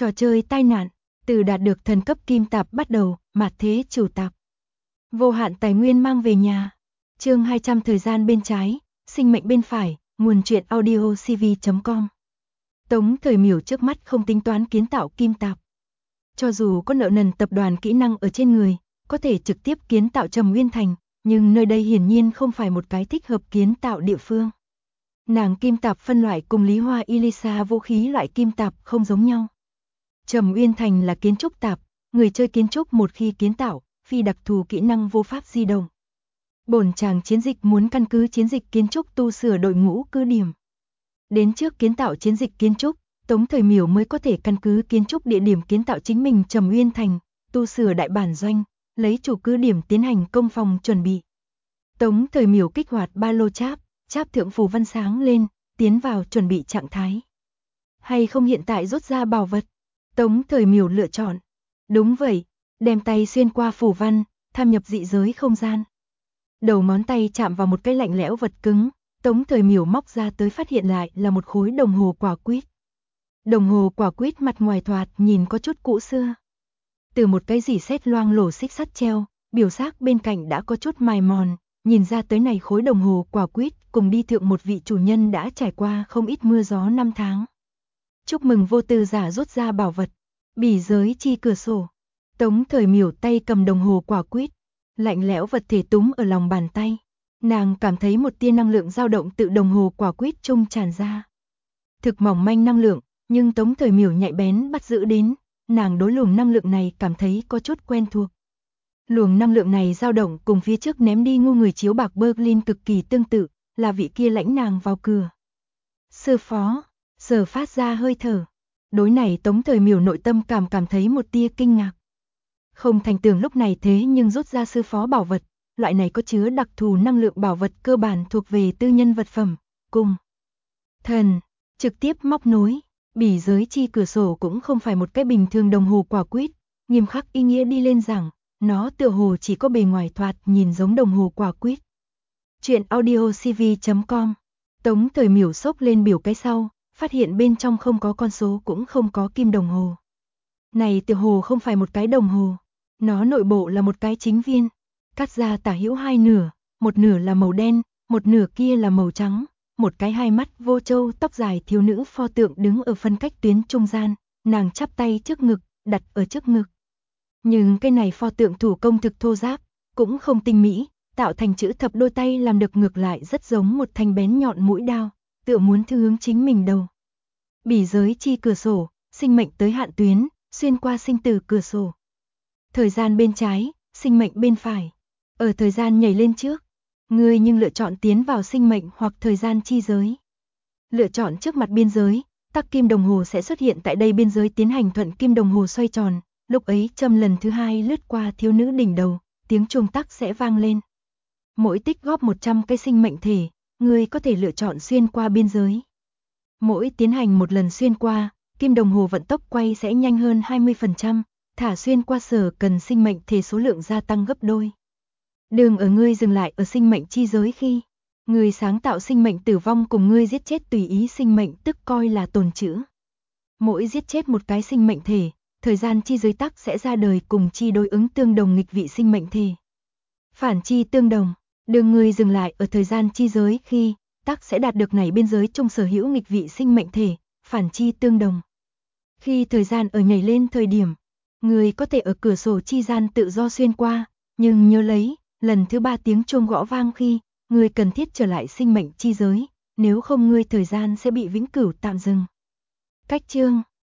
Trò chơi tai nạn, từ đạt được thần cấp kim tạp bắt đầu, mạt thế chủ tạp. Vô hạn tài nguyên mang về nhà. Chương 200 thời gian bên trái, sinh mệnh bên phải, nguồn truyện audio cv.com. Tống Thời Miểu trước mắt không tính toán kiến tạo kim tạp. Cho dù có nợ nần tập đoàn kỹ năng ở trên người, có thể trực tiếp kiến tạo Trầm Nguyên Thành, nhưng nơi đây hiển nhiên không phải một cái thích hợp kiến tạo địa phương. Nàng kim tạp phân loại cùng Lý Hoa Elisa vũ khí loại kim tạp không giống nhau. Trầm Nguyên Thành là kiến trúc tạp, người chơi kiến trúc một khi kiến tạo, phi đặc thù kỹ năng vô pháp di động. Bổn chàng chiến dịch muốn căn cứ chiến dịch kiến trúc tu sửa đội ngũ cứ điểm. Đến trước kiến tạo chiến dịch kiến trúc, Tống Thời Miểu mới có thể căn cứ kiến trúc địa điểm kiến tạo chính mình Trầm Nguyên Thành, tu sửa đại bản doanh, lấy chủ cứ điểm tiến hành công phòng chuẩn bị. Tống Thời Miểu kích hoạt ba lô cháp thượng phù văn sáng lên, tiến vào chuẩn bị trạng thái. Hay không hiện tại rút ra bảo vật? Tống Thời Miểu lựa chọn. Đúng vậy, đem tay xuyên qua phù văn, tham nhập dị giới không gian. Đầu ngón tay chạm vào một cái lạnh lẽo vật cứng, Tống Thời Miểu móc ra tới phát hiện lại là một khối đồng hồ quả quýt. Đồng hồ quả quýt mặt ngoài thoạt nhìn có chút cũ xưa. Từ một cái rỉ sét loang lổ xích sắt treo, biểu xác bên cạnh đã có chút mài mòn, nhìn ra tới này khối đồng hồ quả quýt cùng đi thượng một vị chủ nhân đã trải qua không ít mưa gió năm tháng. Chúc mừng vô tư giả rút ra bảo vật, bỉ giới chi cửa sổ. Tống Thời Miểu tay cầm đồng hồ quả quýt, lạnh lẽo vật thể túm ở lòng bàn tay. Nàng cảm thấy một tia năng lượng dao động tự đồng hồ quả quýt trung tràn ra. Thực mỏng manh năng lượng, nhưng Tống Thời Miểu nhạy bén bắt giữ đến, nàng đối luồng năng lượng này cảm thấy có chút quen thuộc. Luồng năng lượng này dao động cùng phía trước ném đi ngu người chiếu bạc Berlin cực kỳ tương tự, là vị kia lãnh nàng vào cửa. Sư phó, giờ phát ra hơi thở. Đối này Tống Thời Miểu nội tâm cảm thấy một tia kinh ngạc. Không thành tưởng lúc này thế nhưng rút ra sư phó bảo vật, loại này có chứa đặc thù năng lượng bảo vật cơ bản thuộc về tư nhân vật phẩm, cùng thần, trực tiếp móc nối. Bỉ giới chi cửa sổ cũng không phải một cái bình thường đồng hồ quả quýt, nghiêm khắc ý nghĩa đi lên rằng, nó tựa hồ chỉ có bề ngoài thoạt nhìn giống đồng hồ quả quýt. Chuyện audio cv.com. Tống Thời Miểu xốc lên biểu cái sau, phát hiện bên trong không có con số cũng không có kim đồng hồ. Này tựa hồ không phải một cái đồng hồ, nó nội bộ là một cái chính viên, cắt ra tả hữu hai nửa, một nửa là màu đen, một nửa kia là màu trắng. Một cái hai mắt vô châu tóc dài thiếu nữ pho tượng đứng ở phân cách tuyến trung gian, nàng chắp tay trước ngực, đặt ở trước ngực. Nhưng cái này pho tượng thủ công thực thô ráp, cũng không tinh mỹ, tạo thành chữ thập đôi tay làm được ngược lại rất giống một thanh bén nhọn mũi đao, tựa muốn thư hướng chính mình đầu. Bỉ giới chi cửa sổ, sinh mệnh tới hạn tuyến, xuyên qua sinh tử cửa sổ. Thời gian bên trái, sinh mệnh bên phải. Ở thời gian nhảy lên trước, ngươi nhưng lựa chọn tiến vào sinh mệnh hoặc thời gian chi giới. Lựa chọn trước mặt biên giới, tắc kim đồng hồ sẽ xuất hiện tại đây biên giới tiến hành thuận kim đồng hồ xoay tròn, lúc ấy châm lần thứ hai lướt qua thiếu nữ đỉnh đầu, tiếng chuông tắc sẽ vang lên. Mỗi tích góp 100 cái sinh mệnh thể, ngươi có thể lựa chọn xuyên qua biên giới. Mỗi tiến hành một lần xuyên qua, kim đồng hồ vận tốc quay sẽ nhanh hơn 20%, thả xuyên qua sở cần sinh mệnh thể số lượng gia tăng gấp đôi. Đừng ở ngươi dừng lại ở sinh mệnh chi giới khi ngươi sáng tạo sinh mệnh tử vong cùng ngươi giết chết tùy ý sinh mệnh tức coi là tồn trữ. Mỗi giết chết một cái sinh mệnh thể, thời gian chi giới tắc sẽ ra đời cùng chi đối ứng tương đồng nghịch vị sinh mệnh thể. Phản chi tương đồng, đừng ngươi dừng lại ở thời gian chi giới khi tắc sẽ đạt được này biên giới chung sở hữu nghịch vị sinh mệnh thể, phản chi tương đồng. Khi thời gian ở nhảy lên thời điểm, ngươi có thể ở cửa sổ chi gian tự do xuyên qua, nhưng nhớ lấy, lần thứ 3 tiếng chuông gõ vang khi, ngươi cần thiết trở lại sinh mệnh chi giới, nếu không ngươi thời gian sẽ bị vĩnh cửu tạm dừng. Cách chương